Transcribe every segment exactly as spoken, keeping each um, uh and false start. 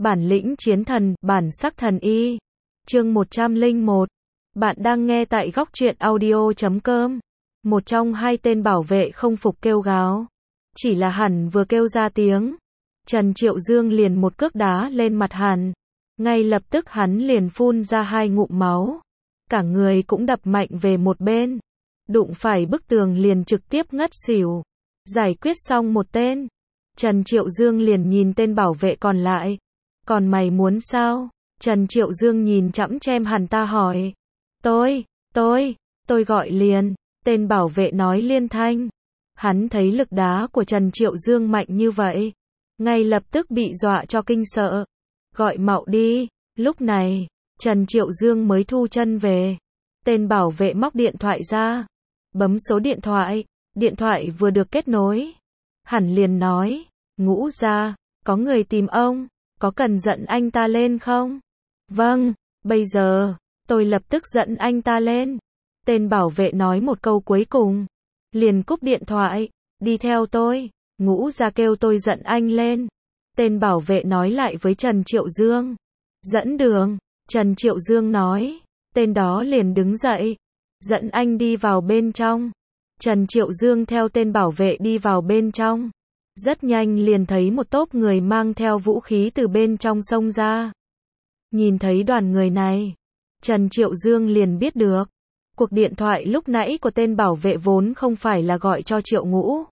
Bản lĩnh chiến thần, bản sắc thần y. Chương một trăm lẻ một. Bạn đang nghe tại góc truyện audio chấm com. Một trong hai tên bảo vệ không phục kêu gào. Chỉ là hắn vừa kêu ra tiếng, Trần Triệu Dương liền một cước đá lên mặt hắn. Ngay lập tức hắn liền phun ra hai ngụm máu. Cả người cũng đập mạnh về một bên. Đụng phải bức tường liền trực tiếp ngất xỉu. Giải quyết xong một tên, Trần Triệu Dương liền nhìn tên bảo vệ còn lại. Còn mày muốn sao? Trần Triệu Dương nhìn chằm chằm hắn ta hỏi. Tôi, tôi, tôi gọi liền. Tên bảo vệ nói liên thanh. Hắn thấy lực đá của Trần Triệu Dương mạnh như vậy, ngay lập tức bị dọa cho kinh sợ. Gọi mạo đi. Lúc này, Trần Triệu Dương mới thu chân về. Tên bảo vệ móc điện thoại ra, bấm số điện thoại. Điện thoại vừa được kết nối, hắn liền nói, Ngũ gia, có người tìm ông, có cần dẫn anh ta lên không? Vâng, bây giờ, tôi lập tức dẫn anh ta lên. Tên bảo vệ nói một câu cuối cùng, liền cúp điện thoại, đi theo tôi, Ngũ gia kêu tôi dẫn anh lên. Tên bảo vệ nói lại với Trần Triệu Dương, dẫn đường. Trần Triệu Dương nói, tên đó liền đứng dậy, dẫn anh đi vào bên trong. Trần Triệu Dương theo tên bảo vệ đi vào bên trong. Rất nhanh liền thấy một tốp người mang theo vũ khí từ bên trong xông ra. Nhìn thấy đoàn người này, Trần Triệu Dương liền biết được, cuộc điện thoại lúc nãy của tên bảo vệ vốn không phải là gọi cho Triệu Ngũ,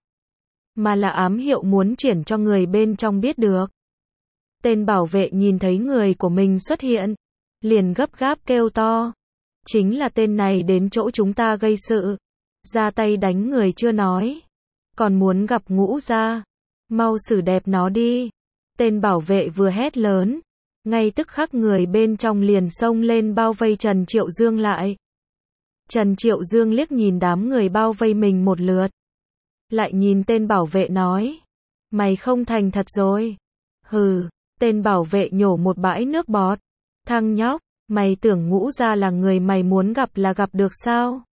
mà là ám hiệu muốn chuyển cho người bên trong biết được. Tên bảo vệ nhìn thấy người của mình xuất hiện, liền gấp gáp kêu to. Chính là tên này đến chỗ chúng ta gây sự. Ra tay đánh người chưa nói, còn muốn gặp Ngũ gia. Mau xử đẹp nó đi. Tên bảo vệ vừa hét lớn, ngay tức khắc người bên trong liền xông lên bao vây Trần Triệu Dương lại. Trần Triệu Dương liếc nhìn đám người bao vây mình một lượt, lại nhìn tên bảo vệ nói, mày không thành thật rồi. Hừ. Tên bảo vệ nhổ một bãi nước bọt. Thằng nhóc, mày tưởng Ngũ gia là người mày muốn gặp là gặp được sao?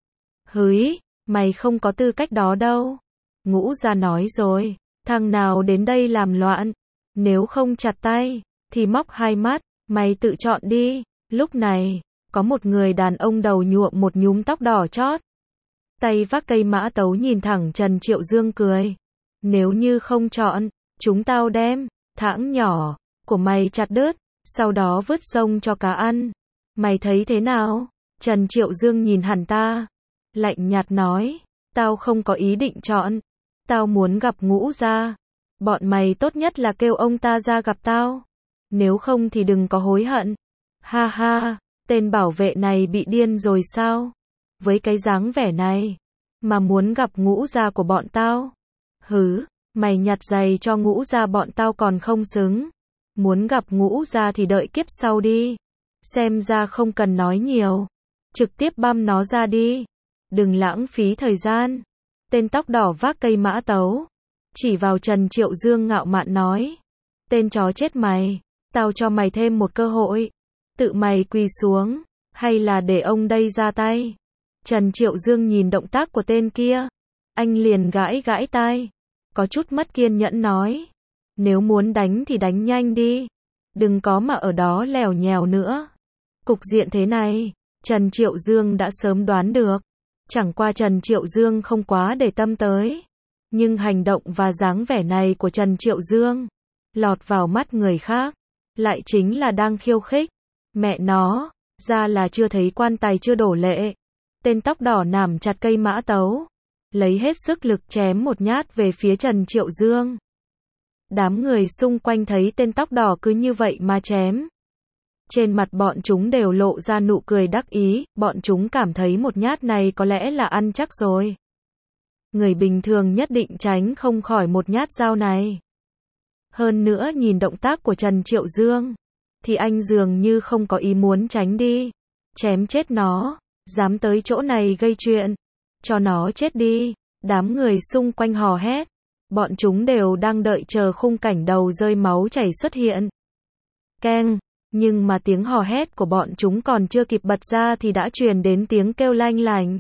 Hứ, mày không có tư cách đó đâu. Ngũ gia nói rồi, thằng nào đến đây làm loạn, nếu không chặt tay, thì móc hai mắt, mày tự chọn đi. Lúc này, có một người đàn ông đầu nhuộm một nhúm tóc đỏ chót, tay vác cây mã tấu nhìn thẳng Trần Triệu Dương cười. Nếu như không chọn, chúng tao đem thãng nhỏ của mày chặt đứt, sau đó vứt sông cho cá ăn. Mày thấy thế nào? Trần Triệu Dương nhìn hắn ta, lạnh nhạt nói, tao không có ý định chọn, tao muốn gặp Ngũ gia. Bọn mày tốt nhất là kêu ông ta ra gặp tao, nếu không thì đừng có hối hận. Ha ha, tên bảo vệ này bị điên rồi sao? Với cái dáng vẻ này, mà muốn gặp Ngũ gia của bọn tao? Hứ, mày nhặt giày cho Ngũ gia bọn tao còn không xứng. Muốn gặp Ngũ gia thì đợi kiếp sau đi. Xem ra không cần nói nhiều, trực tiếp băm nó ra đi. Đừng lãng phí thời gian. Tên tóc đỏ vác cây mã tấu, chỉ vào Trần Triệu Dương ngạo mạn nói. Tên chó chết mày, tao cho mày thêm một cơ hội. Tự mày quỳ xuống, hay là để ông đây ra tay? Trần Triệu Dương nhìn động tác của tên kia, anh liền gãi gãi tai, có chút mất kiên nhẫn nói. Nếu muốn đánh thì đánh nhanh đi, đừng có mà ở đó lèo nhèo nữa. Cục diện thế này, Trần Triệu Dương đã sớm đoán được. Chẳng qua Trần Triệu Dương không quá để tâm tới. Nhưng hành động và dáng vẻ này của Trần Triệu Dương, lọt vào mắt người khác, lại chính là đang khiêu khích. Mẹ nó, ra là chưa thấy quan tài chưa đổ lệ. Tên tóc đỏ nằm chặt cây mã tấu, lấy hết sức lực chém một nhát về phía Trần Triệu Dương. Đám người xung quanh thấy tên tóc đỏ cứ như vậy mà chém, trên mặt bọn chúng đều lộ ra nụ cười đắc ý, bọn chúng cảm thấy một nhát này có lẽ là ăn chắc rồi. Người bình thường nhất định tránh không khỏi một nhát dao này. Hơn nữa nhìn động tác của Trần Triệu Dương, thì anh dường như không có ý muốn tránh đi. Chém chết nó, dám tới chỗ này gây chuyện, cho nó chết đi. Đám người xung quanh hò hét, bọn chúng đều đang đợi chờ khung cảnh đầu rơi máu chảy xuất hiện. Keng. Nhưng mà tiếng hò hét của bọn chúng còn chưa kịp bật ra thì đã truyền đến tiếng kêu lanh lành.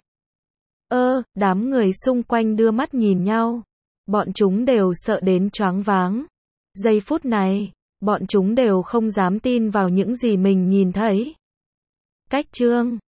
Ơ, đám người xung quanh đưa mắt nhìn nhau. Bọn chúng đều sợ đến choáng váng. Giây phút này, Bọn chúng đều không dám tin vào những gì mình nhìn thấy. Cách chương